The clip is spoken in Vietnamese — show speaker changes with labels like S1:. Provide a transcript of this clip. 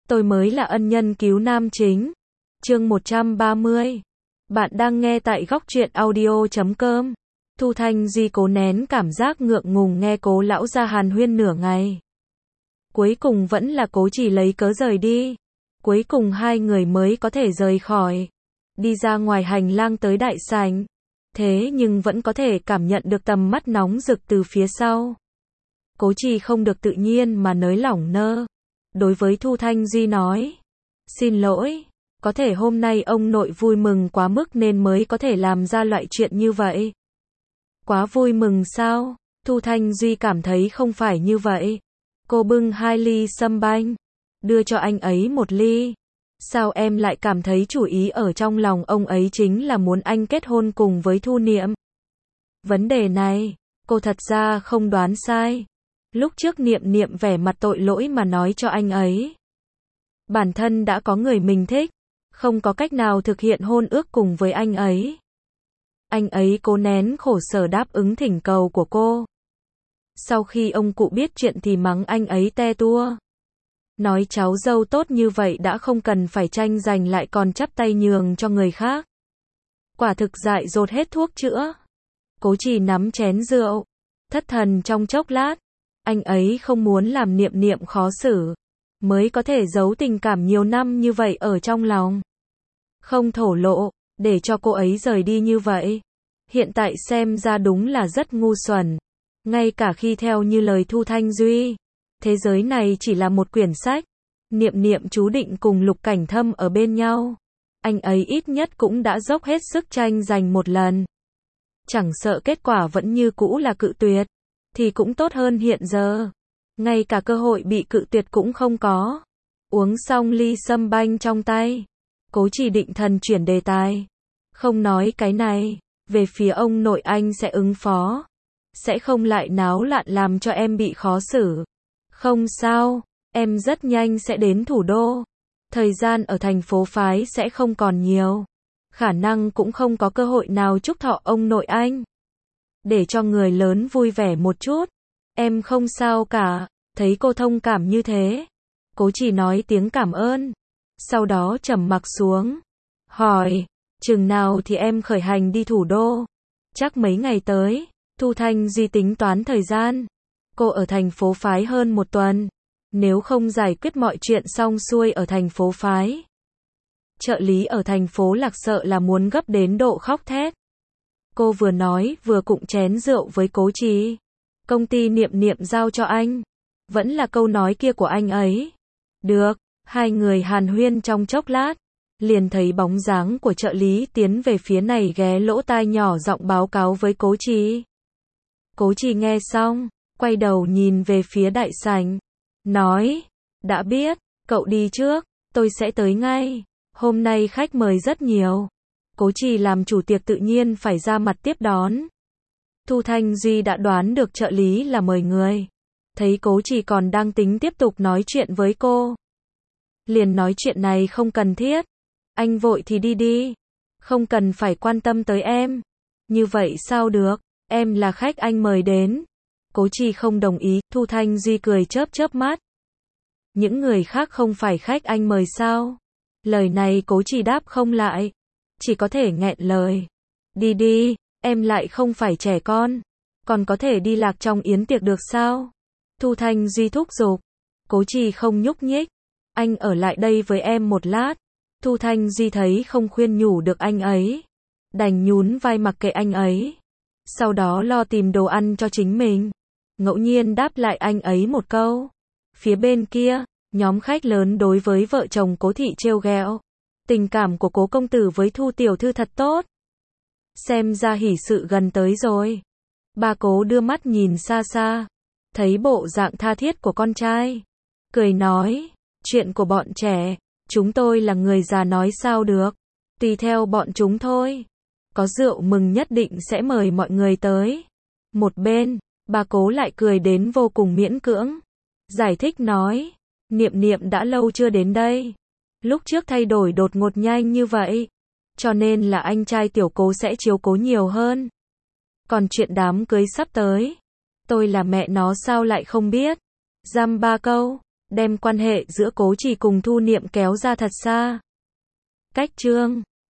S1: tôi mới là ân nhân cứu nam chính. Chương 130. Bạn đang nghe tại góc truyện audio.com. Thu Thanh Duy cố nén cảm giác ngượng ngùng nghe Cố lão gia hàn huyên nửa ngày. Cuối cùng vẫn là Cố Chỉ lấy cớ rời đi. Cuối cùng hai người mới có thể rời khỏi. Đi ra ngoài hành lang tới đại sảnh. Thế nhưng vẫn có thể cảm nhận được tầm mắt nóng rực từ phía sau. Cố Chỉ không được tự nhiên mà nới lỏng nơ. Đối với Thu Thanh Duy nói. Xin lỗi, có thể hôm nay ông nội vui mừng quá mức nên mới có thể làm ra loại chuyện như vậy. Quá vui mừng sao? Thu Thanh Duy cảm thấy không phải như vậy. Cô bưng 2 ly sâm banh, đưa cho anh ấy 1 ly. Sao em lại cảm thấy chủ ý ở trong lòng ông ấy chính là muốn anh kết hôn cùng với Thu Niệm? Vấn đề này, cô thật ra không đoán sai. Lúc trước Niệm Niệm vẻ mặt tội lỗi mà nói cho anh ấy. Bản thân đã có người mình thích, không có cách nào thực hiện hôn ước cùng với anh ấy. Anh ấy cố nén khổ sở đáp ứng thỉnh cầu của cô. Sau khi ông cụ biết chuyện thì mắng anh ấy te tua. Nói cháu dâu tốt như vậy đã không cần phải tranh giành lại còn chắp tay nhường cho người khác. Quả thực dại dột hết thuốc chữa. Cố Chỉ nắm chén rượu, thất thần trong chốc lát. Anh ấy không muốn làm Niệm Niệm khó xử, mới có thể giấu tình cảm nhiều năm như vậy ở trong lòng. Không thổ lộ, để cho cô ấy rời đi như vậy. Hiện tại xem ra đúng là rất ngu xuẩn. Ngay cả khi theo như lời Thu Thanh Duy, thế giới này chỉ là một quyển sách. Niệm Niệm chú định cùng Lục Cảnh Thâm ở bên nhau. Anh ấy ít nhất cũng đã dốc hết sức tranh giành một lần. Chẳng sợ kết quả vẫn như cũ là cự tuyệt, thì cũng tốt hơn hiện giờ. Ngay cả cơ hội bị cự tuyệt cũng không có. Uống xong ly sâm banh trong tay, Cố Chỉ định thần chuyển đề tài. Không nói cái này, về phía ông nội anh sẽ ứng phó. Sẽ không lại náo loạn làm cho em bị khó xử. Không sao, em rất nhanh sẽ đến thủ đô. Thời gian ở thành phố phái sẽ không còn nhiều. Khả năng cũng không có cơ hội nào chúc thọ ông nội anh. Để cho người lớn vui vẻ một chút. Em không sao cả. Thấy cô thông cảm như thế, Cố Chỉ nói tiếng cảm ơn. Sau đó trầm mặc xuống. Hỏi, chừng nào thì em khởi hành đi thủ đô? Chắc mấy ngày tới. Thu Thanh Duy tính toán thời gian. Cô ở thành phố phái hơn 1 tuần. Nếu không giải quyết mọi chuyện xong xuôi ở thành phố phái, trợ lý ở thành phố Lạc sợ là muốn gấp đến độ khóc thét. Cô vừa nói vừa cụng chén rượu với Cố Chỉ. Công ty Niệm Niệm giao cho anh. Vẫn là câu nói kia của anh ấy. Được, hai người hàn huyên trong chốc lát. Liền thấy bóng dáng của trợ lý tiến về phía này ghé lỗ tai nhỏ giọng báo cáo với Cố Chỉ. Cố Chỉ nghe xong, quay đầu nhìn về phía đại sảnh. Nói, đã biết, cậu đi trước, tôi sẽ tới ngay. Hôm nay khách mời rất nhiều. Cố Chỉ làm chủ tiệc tự nhiên phải ra mặt tiếp đón. Thu Thanh Duy đã đoán được trợ lý là mời người. Thấy Cố Chỉ còn đang tính tiếp tục nói chuyện với cô. Liền nói chuyện này không cần thiết. Anh vội thì đi đi. Không cần phải quan tâm tới em. Như vậy sao được, em là khách anh mời đến. Cố Chỉ không đồng ý, Thu Thanh Duy cười chớp chớp mắt. Những người khác không phải khách anh mời sao? Lời này Cố Chỉ đáp không lại. Chỉ có thể nghẹn lời. Đi đi, em lại không phải trẻ con. Còn có thể đi lạc trong yến tiệc được sao? Thu Thanh Duy thúc giục. Cố Chỉ không nhúc nhích. Anh ở lại đây với em một lát. Thu Thanh Duy thấy không khuyên nhủ được anh ấy. Đành nhún vai mặc kệ anh ấy. Sau đó lo tìm đồ ăn cho chính mình. Ngẫu nhiên đáp lại anh ấy một câu. Phía bên kia, nhóm khách lớn đối với vợ chồng Cố thị trêu ghẹo. Tình cảm của Cố công tử với Thu tiểu thư thật tốt. Xem ra hỷ sự gần tới rồi. Ba Cố đưa mắt nhìn xa xa. Thấy bộ dạng tha thiết của con trai. Cười nói, chuyện của bọn trẻ, chúng tôi là người già nói sao được. Tùy theo bọn chúng thôi. Có rượu mừng nhất định sẽ mời mọi người tới. Một bên, bà Cố lại cười đến vô cùng miễn cưỡng. Giải thích nói, Niệm Niệm đã lâu chưa đến đây. Lúc trước thay đổi đột ngột nhanh như vậy. Cho nên là anh trai tiểu Cố sẽ chiếu cố nhiều hơn. Còn chuyện đám cưới sắp tới, tôi là mẹ nó sao lại không biết. Dăm ba câu, đem quan hệ giữa Cố Trì cùng Thu Niệm kéo ra thật xa. Cách chương